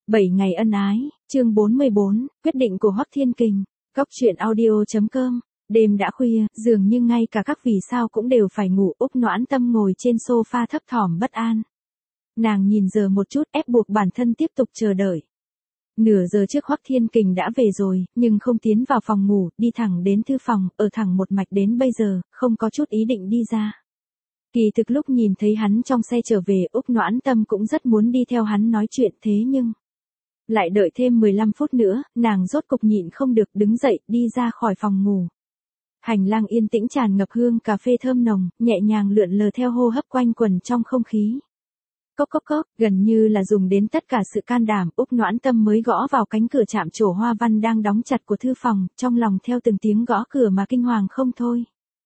7 ngày ân ái, chương 44, quyết định của Hoắc Thiên Kình. Cóc truyện audio.com. Đêm đã khuya, dường như ngay cả các vì sao cũng đều phải ngủ. Úc Noãn Tâm ngồi trên sofa thấp thỏm bất an. Nàng nhìn giờ một chút, ép buộc bản thân tiếp tục chờ đợi. Nửa giờ trước Hoắc Thiên Kình đã về rồi, nhưng không tiến vào phòng ngủ, đi thẳng đến thư phòng, ở thẳng một mạch đến bây giờ, không có chút ý định đi ra. Kỳ thực lúc nhìn thấy hắn trong xe trở về, Úc Noãn Tâm cũng rất muốn đi theo hắn nói chuyện, thế nhưng lại đợi thêm 15 phút nữa, nàng rốt cục nhịn không được đứng dậy, đi ra khỏi phòng ngủ. Hành lang yên tĩnh tràn ngập hương cà phê thơm nồng, nhẹ nhàng lượn lờ theo hô hấp quanh quẩn trong không khí. Cốc cốc cốc, gần như là dùng đến tất cả sự can đảm, Úc Noãn Tâm mới gõ vào cánh cửa chạm trổ hoa văn đang đóng chặt của thư phòng, trong lòng theo từng tiếng gõ cửa mà kinh hoàng không thôi.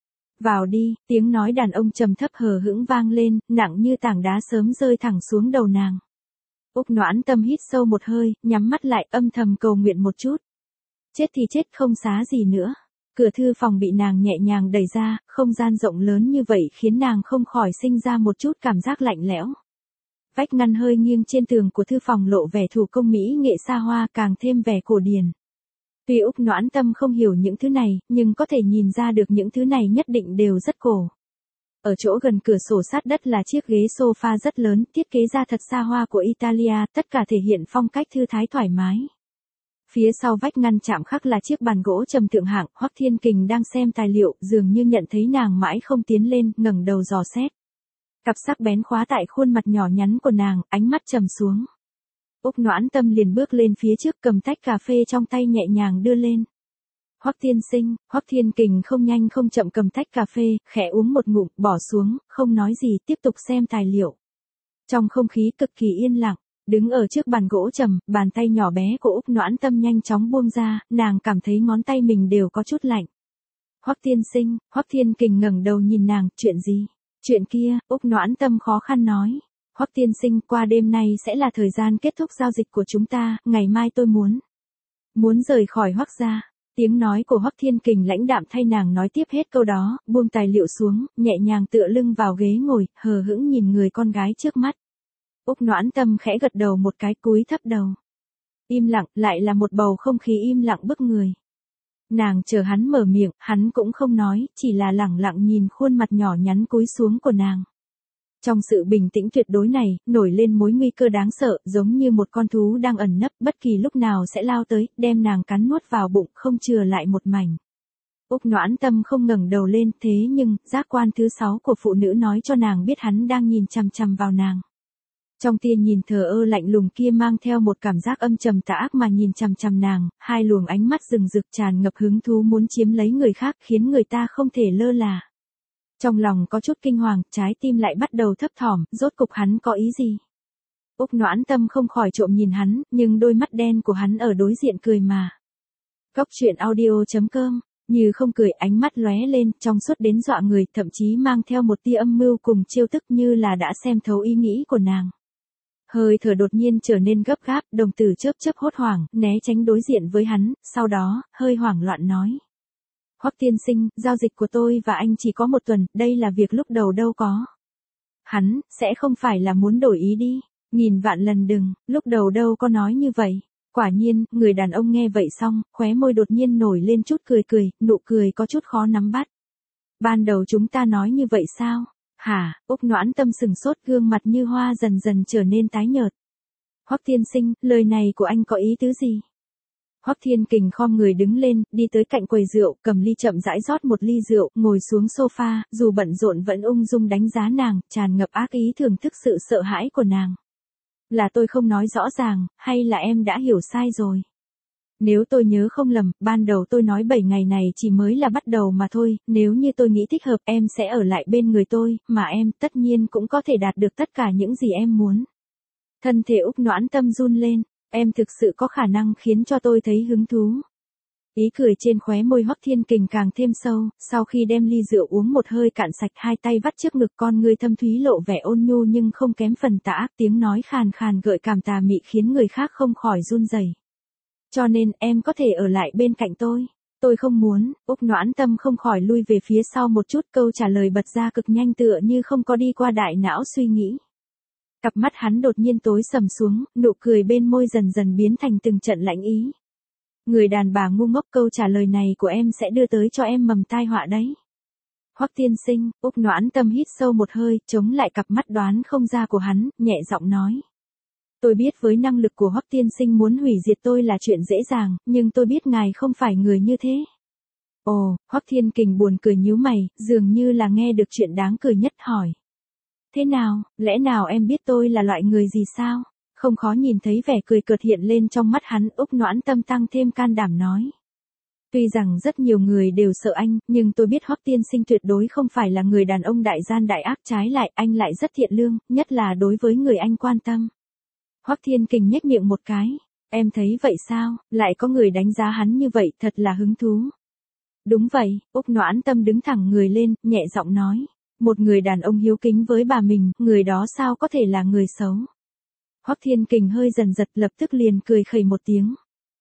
Vào đi, tiếng nói đàn ông trầm thấp hờ hững vang lên, nặng như tảng đá sớm rơi thẳng xuống đầu nàng. Úc Noãn Tâm hít sâu một hơi, nhắm mắt lại, âm thầm cầu nguyện một chút. Chết thì chết, không xá gì nữa. Cửa thư phòng bị nàng nhẹ nhàng đẩy ra, không gian rộng lớn như vậy khiến nàng không khỏi sinh ra một chút cảm giác lạnh lẽo. Vách ngăn hơi nghiêng trên tường của thư phòng lộ vẻ thủ công mỹ nghệ xa hoa, càng thêm vẻ cổ điển. Tuy Úc Noãn Tâm không hiểu những thứ này, nhưng có thể nhìn ra được những thứ này nhất định đều rất cổ. Ở chỗ gần cửa sổ sát đất là chiếc ghế sofa rất lớn, thiết kế ra thật xa hoa của Italia, tất cả thể hiện phong cách thư thái thoải mái. Phía sau vách ngăn chạm khắc là chiếc bàn gỗ trầm thượng hạng, Hoắc Thiên Kình đang xem tài liệu, dường như nhận thấy nàng mãi không tiến lên, ngẩng đầu dò xét. Cặp sắc bén khóa tại khuôn mặt nhỏ nhắn của nàng, ánh mắt trầm xuống. Úc Noãn Tâm liền bước lên phía trước, cầm tách cà phê trong tay nhẹ nhàng đưa lên. Hoắc tiên sinh, Hoắc Thiên Kình không nhanh không chậm cầm tách cà phê, khẽ uống một ngụm, bỏ xuống, không nói gì, tiếp tục xem tài liệu. Trong không khí cực kỳ yên lặng, đứng ở trước bàn gỗ trầm, bàn tay nhỏ bé của Úc Noãn Tâm nhanh chóng buông ra, nàng cảm thấy ngón tay mình đều có chút lạnh. Hoắc tiên sinh, Hoắc Thiên Kình ngẩng đầu nhìn nàng, chuyện gì? Chuyện kia, Úc Noãn Tâm khó khăn nói. Hoắc tiên sinh, qua đêm nay sẽ là thời gian kết thúc giao dịch của chúng ta, ngày mai tôi muốn rời khỏi Hoắc gia. Tiếng nói của Hoắc Thiên Kình lãnh đạm thay nàng nói tiếp hết câu đó, buông tài liệu xuống, nhẹ nhàng tựa lưng vào ghế ngồi, hờ hững nhìn người con gái trước mắt. Úc Noãn Tâm khẽ gật đầu một cái, cúi thấp đầu. Im lặng, lại là một bầu không khí im lặng bức người. Nàng chờ hắn mở miệng, hắn cũng không nói, chỉ là lẳng lặng nhìn khuôn mặt nhỏ nhắn cúi xuống của nàng. Trong sự bình tĩnh tuyệt đối này, nổi lên mối nguy cơ đáng sợ, giống như một con thú đang ẩn nấp, bất kỳ lúc nào sẽ lao tới, đem nàng cắn nuốt vào bụng, không chừa lại một mảnh. Úc Noãn Tâm không ngẩng đầu lên, thế nhưng, giác quan thứ 6 của phụ nữ nói cho nàng biết hắn đang nhìn chằm chằm vào nàng. Trong tia nhìn thờ ơ lạnh lùng kia mang theo một cảm giác âm trầm tà ác mà nhìn chằm chằm nàng, hai luồng ánh mắt rừng rực tràn ngập hứng thú muốn chiếm lấy người khác, khiến người ta không thể lơ là. Trong lòng có chút kinh hoàng, trái tim lại bắt đầu thấp thỏm, rốt cục hắn có ý gì? Úc Noãn Tâm không khỏi trộm nhìn hắn, nhưng đôi mắt đen của hắn ở đối diện cười mà. Cóc truyện audio.com, như không cười, ánh mắt lóe lên, trong suốt đến dọa người, thậm chí mang theo một tia âm mưu cùng chiêu thức, như là đã xem thấu ý nghĩ của nàng. Hơi thở đột nhiên trở nên gấp gáp, đồng tử chớp chớp hốt hoảng, né tránh đối diện với hắn, sau đó, hơi hoảng loạn nói. Hoắc tiên sinh, giao dịch của tôi và anh chỉ có một tuần, đây là việc lúc đầu đâu có. Hắn, sẽ không phải là muốn đổi ý đi, nghìn vạn lần đừng, lúc đầu đâu có nói như vậy. Quả nhiên, người đàn ông nghe vậy xong, khóe môi đột nhiên nổi lên chút cười cười, nụ cười có chút khó nắm bắt. Ban đầu chúng ta nói như vậy sao? Hả? Úc Noãn Tâm sừng sốt, gương mặt như hoa dần dần trở nên tái nhợt. Hoắc tiên sinh, lời này của anh có ý tứ gì? Hoắc Thiên Kình khom người đứng lên, đi tới cạnh quầy rượu, cầm ly chậm rãi rót một ly rượu, ngồi xuống sofa, dù bận rộn vẫn ung dung đánh giá nàng, tràn ngập ác ý thưởng thức sự sợ hãi của nàng. Là tôi không nói rõ ràng, hay là em đã hiểu sai rồi? Nếu tôi nhớ không lầm, ban đầu tôi nói 7 ngày này chỉ mới là bắt đầu mà thôi, nếu như tôi nghĩ thích hợp em sẽ ở lại bên người tôi, mà em tất nhiên cũng có thể đạt được tất cả những gì em muốn. Thân thể Úc Noãn Tâm run lên, em thực sự có khả năng khiến cho tôi thấy hứng thú. Ý cười trên khóe môi Hoắc Thiên Kình càng thêm sâu, sau khi đem ly rượu uống một hơi cạn sạch, hai tay vắt trước ngực, con ngươi thâm thúy lộ vẻ ôn nhu nhưng không kém phần tà ác, tiếng nói khàn khàn gợi cảm tà mị khiến người khác không khỏi run rẩy. Cho nên, em có thể ở lại bên cạnh tôi. Tôi không muốn. Úc Noãn Tâm không khỏi lui về phía sau một chút, câu trả lời bật ra cực nhanh tựa như không có đi qua đại não suy nghĩ. Cặp mắt hắn đột nhiên tối sầm xuống, nụ cười bên môi dần dần biến thành từng trận lạnh ý. Người đàn bà ngu ngốc, câu trả lời này của em sẽ đưa tới cho em mầm tai họa đấy. Hoắc tiên sinh, Úc Noãn Tâm hít sâu một hơi, chống lại cặp mắt đoán không ra của hắn, nhẹ giọng nói. Tôi biết với năng lực của Hoắc tiên sinh muốn hủy diệt tôi là chuyện dễ dàng, nhưng tôi biết ngài không phải người như thế. Ồ, Hoắc Thiên Kình buồn cười nhíu mày, dường như là nghe được chuyện đáng cười nhất, hỏi. Thế nào, lẽ nào em biết tôi là loại người gì sao? Không khó nhìn thấy vẻ cười cợt hiện lên trong mắt hắn, Úc Noãn Tâm tăng thêm can đảm nói. Tuy rằng rất nhiều người đều sợ anh, nhưng tôi biết Hoắc tiên sinh tuyệt đối không phải là người đàn ông đại gian đại ác, trái lại anh lại rất thiện lương, nhất là đối với người anh quan tâm. Hoắc Thiên Kình nhếch miệng một cái, em thấy vậy sao, lại có người đánh giá hắn như vậy, thật là hứng thú. Đúng vậy, Úc Noãn Tâm đứng thẳng người lên, nhẹ giọng nói. Một người đàn ông hiếu kính với bà mình, người đó sao có thể là người xấu. Hoắc Thiên Kình hơi dần giật, lập tức liền cười khẩy một tiếng.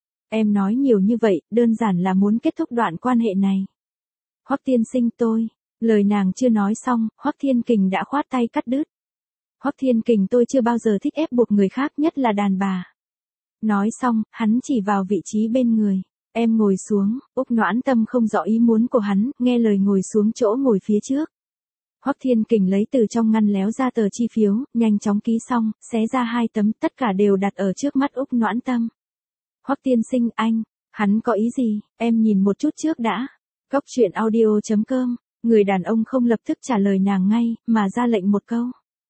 Em nói nhiều như vậy, đơn giản là muốn kết thúc đoạn quan hệ này. Hoắc tiên sinh tôi, lời nàng chưa nói xong, Hoắc Thiên Kình đã khoát tay cắt đứt. Hoắc Thiên Kình, tôi chưa bao giờ thích ép buộc người khác, nhất là đàn bà. Nói xong, hắn chỉ vào vị trí bên người. Em ngồi xuống, Úc Noãn Tâm không rõ ý muốn của hắn, nghe lời ngồi xuống chỗ ngồi phía trước. Hoắc Thiên Kình lấy từ trong ngăn léo ra tờ chi phiếu, nhanh chóng ký xong, xé ra 2 tấm, tất cả đều đặt ở trước mắt Úc Noãn Tâm. Hoắc tiên sinh, anh, hắn có ý gì, em nhìn một chút trước đã. Cóc truyện audio.com, người đàn ông không lập tức trả lời nàng ngay, mà ra lệnh một câu.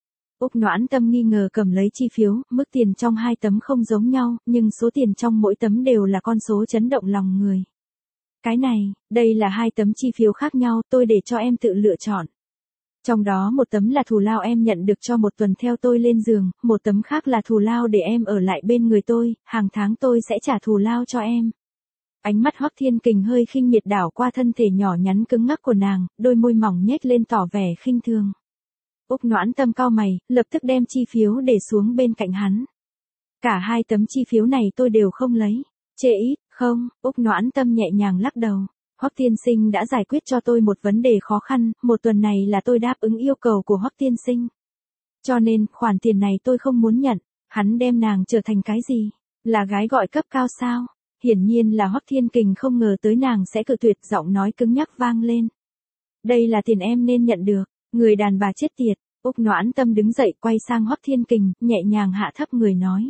Úc Noãn Tâm nghi ngờ cầm lấy chi phiếu, mức tiền trong 2 tấm không giống nhau, nhưng số tiền trong mỗi tấm đều là con số chấn động lòng người. Cái này, đây là 2 tấm chi phiếu khác nhau, tôi để cho em tự lựa chọn. Trong đó một tấm là thù lao em nhận được cho 1 tuần theo tôi lên giường, một tấm khác là thù lao để em ở lại bên người tôi, hàng tháng tôi sẽ trả thù lao cho em. Ánh mắt Hoắc Thiên Kình hơi khinh miệt đảo qua thân thể nhỏ nhắn cứng ngắc của nàng, đôi môi mỏng nhếch lên tỏ vẻ khinh thường. Úc Noãn Tâm cau mày, lập tức đem chi phiếu để xuống bên cạnh hắn. Cả 2 tấm chi phiếu này tôi đều không lấy. Chê ít, không, Úc Noãn Tâm nhẹ nhàng lắc đầu. Hoắc tiên sinh đã giải quyết cho tôi một vấn đề khó khăn, 1 tuần này là tôi đáp ứng yêu cầu của Hoắc tiên sinh. Cho nên, khoản tiền này tôi không muốn nhận. Hắn đem nàng trở thành cái gì? Là gái gọi cấp cao sao? Hiển nhiên là Hoắc Thiên Kình không ngờ tới nàng sẽ cự tuyệt, giọng nói cứng nhắc vang lên. Đây là tiền em nên nhận được, người đàn bà chết tiệt. Úc Noãn Tâm đứng dậy quay sang Hoắc Thiên Kình, nhẹ nhàng hạ thấp người nói.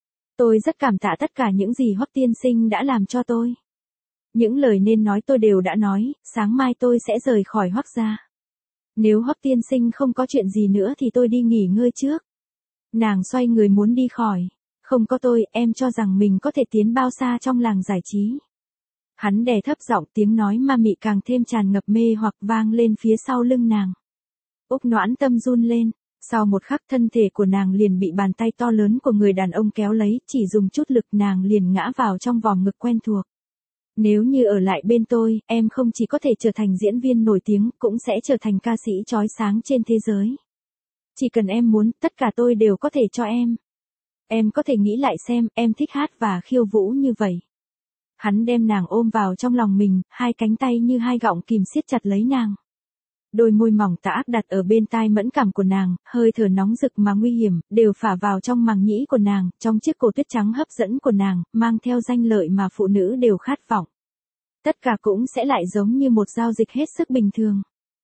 Tôi rất cảm tạ tất cả những gì Hoắc tiên sinh đã làm cho tôi. Những lời nên nói tôi đều đã nói, sáng mai tôi sẽ rời khỏi Hoắc gia. Nếu Hoắc tiên sinh không có chuyện gì nữa thì tôi đi nghỉ ngơi trước. Nàng xoay người muốn đi khỏi. Không có tôi, em cho rằng mình có thể tiến bao xa trong làng giải trí. Hắn đè thấp giọng, tiếng nói ma mị càng thêm tràn ngập mê hoặc vang lên phía sau lưng nàng. Úc Noãn Tâm run lên, sau một khắc thân thể của nàng liền bị bàn tay to lớn của người đàn ông kéo lấy, chỉ dùng chút lực nàng liền ngã vào trong vòng ngực quen thuộc. Nếu như ở lại bên tôi, em không chỉ có thể trở thành diễn viên nổi tiếng, cũng sẽ trở thành ca sĩ chói sáng trên thế giới. Chỉ cần em muốn, tất cả tôi đều có thể cho em. Em có thể nghĩ lại xem, em thích hát và khiêu vũ như vậy. Hắn đem nàng ôm vào trong lòng mình, 2 cánh tay như 2 gọng kìm siết chặt lấy nàng. Đôi môi mỏng tà ác đặt ở bên tai mẫn cảm của nàng, hơi thở nóng rực mà nguy hiểm, đều phả vào trong màng nhĩ của nàng, trong chiếc cổ tuyết trắng hấp dẫn của nàng, mang theo danh lợi mà phụ nữ đều khát vọng. Tất cả cũng sẽ lại giống như một giao dịch hết sức bình thường.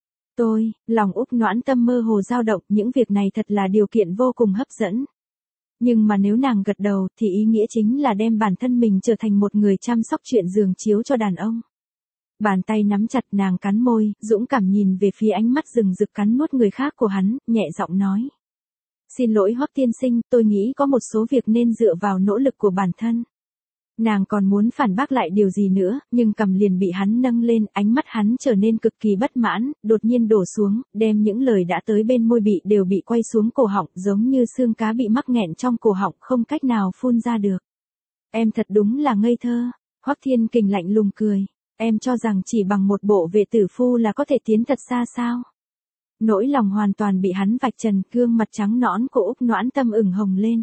Lòng Úc Noãn Tâm mơ hồ dao động, những việc này thật là điều kiện vô cùng hấp dẫn. Nhưng mà nếu nàng gật đầu thì ý nghĩa chính là đem bản thân mình trở thành một người chăm sóc chuyện giường chiếu cho đàn ông. Bàn tay nắm chặt, nàng cắn môi, dũng cảm nhìn về phía ánh mắt rừng rực cắn nuốt người khác của hắn, nhẹ giọng nói. Xin lỗi Hoắc tiên sinh, tôi nghĩ có một số việc nên dựa vào nỗ lực của bản thân. Nàng còn muốn phản bác lại điều gì nữa, nhưng cằm liền bị hắn nâng lên, ánh mắt hắn trở nên cực kỳ bất mãn, đột nhiên đổ xuống, đem những lời đã tới bên môi đều bị quay xuống cổ họng, giống như xương cá bị mắc nghẹn trong cổ họng, không cách nào phun ra được. Em thật đúng là ngây thơ. Hoắc Thiên Kình lạnh lùng cười. Em cho rằng chỉ bằng một bộ vệ tử phu là có thể tiến thật xa sao? Nỗi lòng hoàn toàn bị hắn vạch trần, gương mặt trắng nõn của Úc Noãn Tâm ửng hồng lên.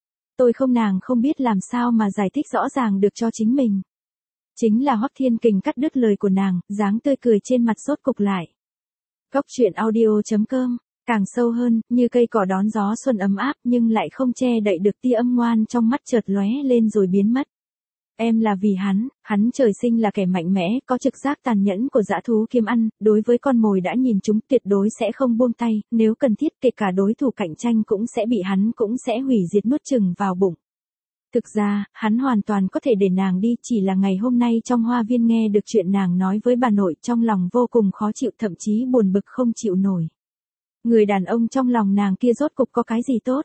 Nàng không biết làm sao mà giải thích rõ ràng được cho chính mình. Chính là Hoắc Thiên Kình cắt đứt lời của nàng, dáng tươi cười trên mặt rốt cục lại. Cóc truyện audio.com Càng sâu hơn, như cây cỏ đón gió xuân ấm áp nhưng lại không che đậy được tia âm ngoan trong mắt chợt lóe lên rồi biến mất. Em là vì hắn trời sinh là kẻ mạnh mẽ, có trực giác tàn nhẫn của dã thú kiếm ăn, đối với con mồi đã nhìn chúng tuyệt đối sẽ không buông tay, nếu cần thiết kể cả đối thủ cạnh tranh cũng sẽ bị hắn cũng sẽ hủy diệt nuốt chửng vào bụng. Thực ra, hắn hoàn toàn có thể để nàng đi, chỉ là ngày hôm nay trong hoa viên nghe được chuyện nàng nói với bà nội, trong lòng vô cùng khó chịu, thậm chí buồn bực không chịu nổi. Người đàn ông trong lòng nàng kia rốt cục có cái gì tốt?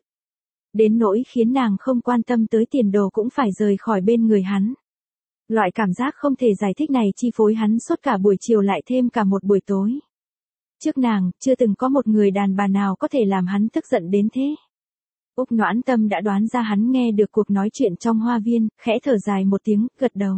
Đến nỗi khiến nàng không quan tâm tới tiền đồ cũng phải rời khỏi bên người hắn. Loại cảm giác không thể giải thích này chi phối hắn suốt cả buổi chiều lại thêm cả một buổi tối. Trước nàng, chưa từng có một người đàn bà nào có thể làm hắn tức giận đến thế. Úc Noãn Tâm đã đoán ra hắn nghe được cuộc nói chuyện trong hoa viên, khẽ thở dài một tiếng, gật đầu.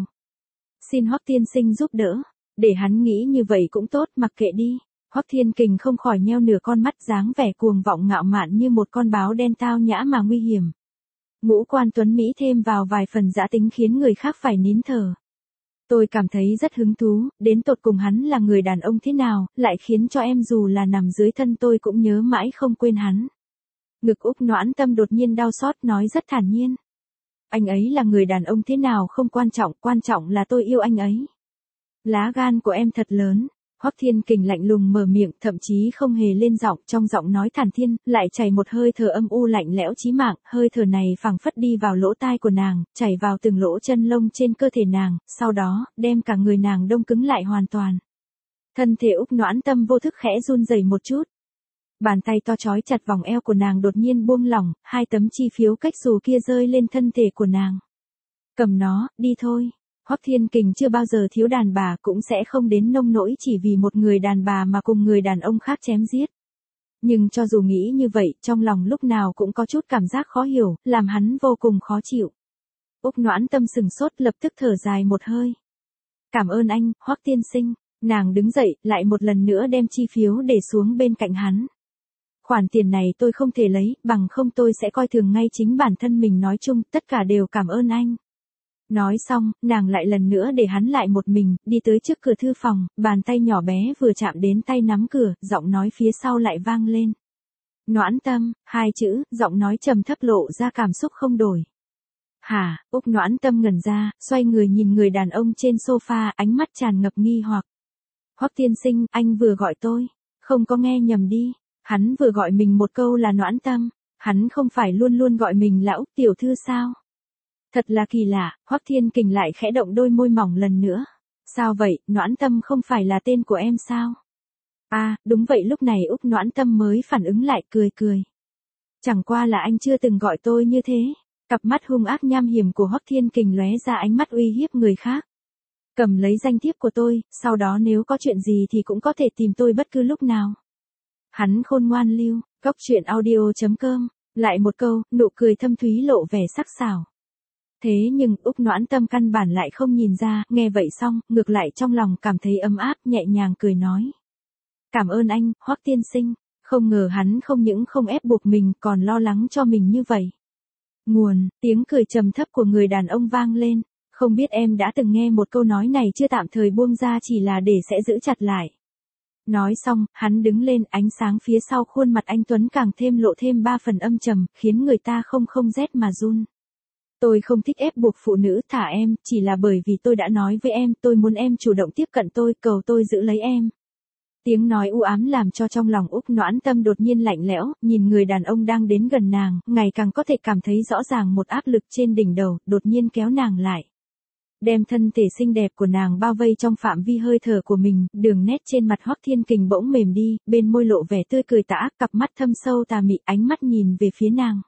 Xin Hoắc tiên sinh giúp đỡ, để hắn nghĩ như vậy cũng tốt, mặc kệ đi. Hoắc Thiên Kình không khỏi nheo nửa con mắt, dáng vẻ cuồng vọng ngạo mạn như một con báo đen tao nhã mà nguy hiểm. Ngũ quan tuấn Mỹ thêm vào vài phần dã tính khiến người khác phải nín thở. Tôi cảm thấy rất hứng thú, đến tột cùng hắn là người đàn ông thế nào, lại khiến cho em dù là nằm dưới thân tôi cũng nhớ mãi không quên hắn. Ngực Úc Noãn Tâm đột nhiên đau xót, nói rất thản nhiên. Anh ấy là người đàn ông thế nào không quan trọng là tôi yêu anh ấy. Lá gan của em thật lớn. Hoắc Thiên Kình lạnh lùng mở miệng, thậm chí không hề lên giọng, trong giọng nói thản thiên, lại chảy một hơi thở âm u lạnh lẽo chí mạng, hơi thở này phảng phất đi vào lỗ tai của nàng, chảy vào từng lỗ chân lông trên cơ thể nàng, sau đó, đem cả người nàng đông cứng lại hoàn toàn. Thân thể Úc Noãn Tâm vô thức khẽ run rẩy một chút. Bàn tay to trói chặt vòng eo của nàng đột nhiên buông lỏng, hai tấm chi phiếu cách xù kia rơi lên thân thể của nàng. Cầm nó, đi thôi. Hoắc Thiên Kình chưa bao giờ thiếu đàn bà, cũng sẽ không đến nông nỗi chỉ vì một người đàn bà mà cùng người đàn ông khác chém giết. Nhưng cho dù nghĩ như vậy, trong lòng lúc nào cũng có chút cảm giác khó hiểu, làm hắn vô cùng khó chịu. Úc Noãn Tâm sừng sốt, lập tức thở dài một hơi. Cảm ơn anh, Hoắc tiên sinh. Nàng đứng dậy, lại một lần nữa đem chi phiếu để xuống bên cạnh hắn. Khoản tiền này tôi không thể lấy, bằng không tôi sẽ coi thường ngay chính bản thân mình, nói chung, tất cả đều cảm ơn anh. Nói xong, nàng lại lần nữa để hắn lại một mình, đi tới trước cửa thư phòng, bàn tay nhỏ bé vừa chạm đến tay nắm cửa, giọng nói phía sau lại vang lên. Noãn Tâm, hai chữ, giọng nói trầm thấp lộ ra cảm xúc không đổi. Hả, Úc Noãn Tâm ngẩn ra, xoay người nhìn người đàn ông trên sofa, ánh mắt tràn ngập nghi hoặc. Hoắc tiên sinh, anh vừa gọi tôi, không có nghe nhầm đi, hắn vừa gọi mình một câu là Noãn Tâm, hắn không phải luôn luôn gọi mình là Úc tiểu thư sao? Thật là kỳ lạ, Hoắc Thiên Kình lại khẽ động đôi môi mỏng lần nữa. Sao vậy, Noãn Tâm không phải là tên của em sao? À, đúng vậy, lúc này Úc Noãn Tâm mới phản ứng lại, cười. Chẳng qua là anh chưa từng gọi tôi như thế. Cặp mắt hung ác nham hiểm của Hoắc Thiên Kình lóe ra ánh mắt uy hiếp người khác. Cầm lấy danh thiếp của tôi, sau đó nếu có chuyện gì thì cũng có thể tìm tôi bất cứ lúc nào. Hắn khôn ngoan lưu, goctruyện audio.com, lại một câu, nụ cười thâm thúy lộ vẻ sắc sảo. Thế nhưng, Úc Noãn Tâm căn bản lại không nhìn ra, nghe vậy xong, ngược lại trong lòng cảm thấy ấm áp, nhẹ nhàng cười nói. Cảm ơn anh, Hoắc tiên sinh, không ngờ hắn không những không ép buộc mình, còn lo lắng cho mình như vậy. Nguồn, tiếng cười trầm thấp của người đàn ông vang lên, không biết em đã từng nghe một câu nói này chưa, tạm thời buông ra chỉ là để sẽ giữ chặt lại. Nói xong, hắn đứng lên, ánh sáng phía sau khuôn mặt anh tuấn càng thêm lộ thêm 3 phần âm trầm, khiến người ta không rét mà run. Tôi không thích ép buộc phụ nữ, thả em, chỉ là bởi vì tôi đã nói với em, tôi muốn em chủ động tiếp cận tôi, cầu tôi giữ lấy em. Tiếng nói u ám làm cho trong lòng Úc Noãn Tâm đột nhiên lạnh lẽo, nhìn người đàn ông đang đến gần nàng, ngày càng có thể cảm thấy rõ ràng một áp lực trên đỉnh đầu, đột nhiên kéo nàng lại. Đem thân thể xinh đẹp của nàng bao vây trong phạm vi hơi thở của mình, đường nét trên mặt Hoắc Thiên Kình bỗng mềm đi, bên môi lộ vẻ tươi cười tà ác, cặp mắt thâm sâu tà mị, ánh mắt nhìn về phía nàng.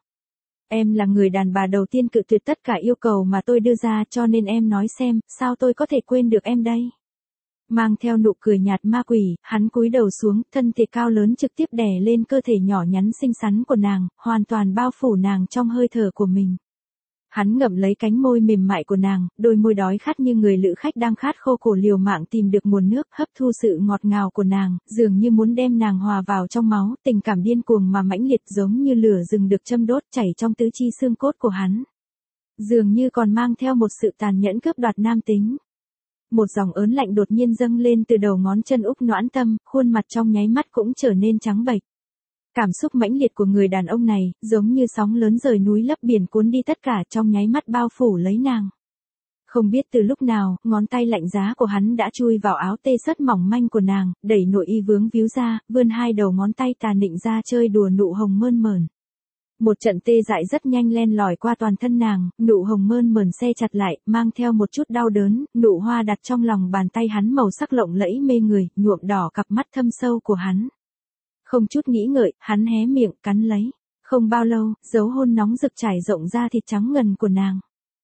Em là người đàn bà đầu tiên cự tuyệt tất cả yêu cầu mà tôi đưa ra, cho nên em nói xem, sao tôi có thể quên được em đây? Mang theo nụ cười nhạt ma quỷ, hắn cúi đầu xuống, thân thể cao lớn trực tiếp đè lên cơ thể nhỏ nhắn xinh xắn của nàng, hoàn toàn bao phủ nàng trong hơi thở của mình. Hắn ngậm lấy cánh môi mềm mại của nàng, đôi môi đói khát như người lữ khách đang khát khô cổ liều mạng tìm được nguồn nước, hấp thu sự ngọt ngào của nàng, dường như muốn đem nàng hòa vào trong máu, tình cảm điên cuồng mà mãnh liệt giống như lửa rừng được châm đốt chảy trong tứ chi xương cốt của hắn. Dường như còn mang theo một sự tàn nhẫn cướp đoạt nam tính. Một dòng ớn lạnh đột nhiên dâng lên từ đầu ngón chân Úc Noãn Tâm, khuôn mặt trong nháy mắt cũng trở nên trắng bệch. Cảm xúc mãnh liệt của người đàn ông này, giống như sóng lớn rời núi lấp biển cuốn đi tất cả trong nháy mắt bao phủ lấy nàng. Không biết từ lúc nào, ngón tay lạnh giá của hắn đã chui vào áo tê sất mỏng manh của nàng, đẩy nội y vướng víu ra, vươn hai đầu ngón tay tà nịnh ra chơi đùa nụ hồng mơn mởn. Một trận tê dại rất nhanh len lỏi qua toàn thân nàng, nụ hồng mơn mởn se chặt lại, mang theo một chút đau đớn, nụ hoa đặt trong lòng bàn tay hắn màu sắc lộng lẫy mê người, nhuộm đỏ cặp mắt thâm sâu của hắn. Không chút nghĩ ngợi, hắn hé miệng, cắn lấy. Không bao lâu, dấu hôn nóng rực trải rộng ra thịt trắng ngần của nàng.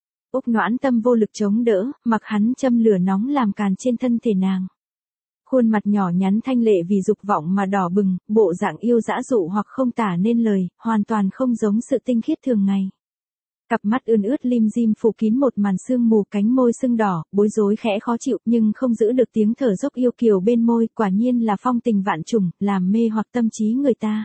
Úc Noãn Tâm vô lực chống đỡ, mặc hắn châm lửa nóng làm càn trên thân thể nàng. Khuôn mặt nhỏ nhắn thanh lệ vì dục vọng mà đỏ bừng, bộ dạng yêu dã dụ hoặc không tả nên lời, hoàn toàn không giống sự tinh khiết thường ngày. Cặp mắt ươn ướt lim dim phủ kín một màn sương mù, cánh môi sưng đỏ, bối rối khẽ khó chịu nhưng không giữ được tiếng thở dốc yêu kiều bên môi, quả nhiên là phong tình vạn trùng, làm mê hoặc tâm trí người ta.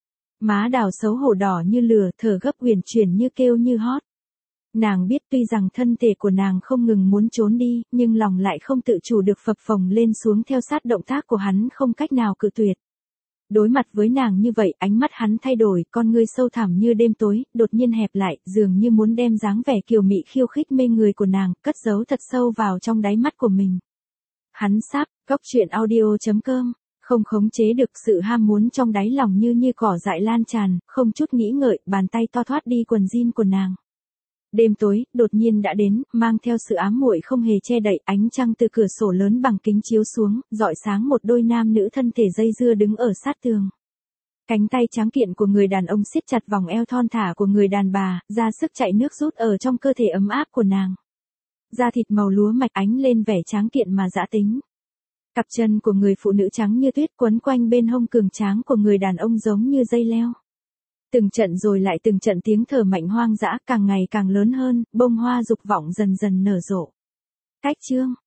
Má đào xấu hổ đỏ như lửa, thở gấp uyển chuyển như kêu như hót. Nàng biết tuy rằng thân thể của nàng không ngừng muốn trốn đi, nhưng lòng lại không tự chủ được phập phồng lên xuống theo sát động tác của hắn không cách nào cự tuyệt. Đối mặt với nàng như vậy, ánh mắt hắn thay đổi, con ngươi sâu thẳm như đêm tối, đột nhiên hẹp lại, dường như muốn đem dáng vẻ kiều mị khiêu khích mê người của nàng, cất giấu thật sâu vào trong đáy mắt của mình. Hắn sáp, goctruyện.audio.com, không khống chế được sự ham muốn trong đáy lòng như cỏ dại lan tràn, không chút nghĩ ngợi, bàn tay to thoát đi quần jean của nàng. Đêm tối, đột nhiên đã đến, mang theo sự ám muội không hề che đậy, ánh trăng từ cửa sổ lớn bằng kính chiếu xuống, rọi sáng một đôi nam nữ thân thể dây dưa đứng ở sát tường. Cánh tay tráng kiện của người đàn ông siết chặt vòng eo thon thả của người đàn bà, ra sức chạy nước rút ở trong cơ thể ấm áp của nàng. Da thịt màu lúa mạch ánh lên vẻ tráng kiện mà dã tính. Cặp chân của người phụ nữ trắng như tuyết quấn quanh bên hông cường tráng của người đàn ông giống như dây leo. Từng trận rồi lại từng trận tiếng thở mạnh hoang dã càng ngày càng lớn hơn, bông hoa dục vọng dần dần nở rộ. Cách chương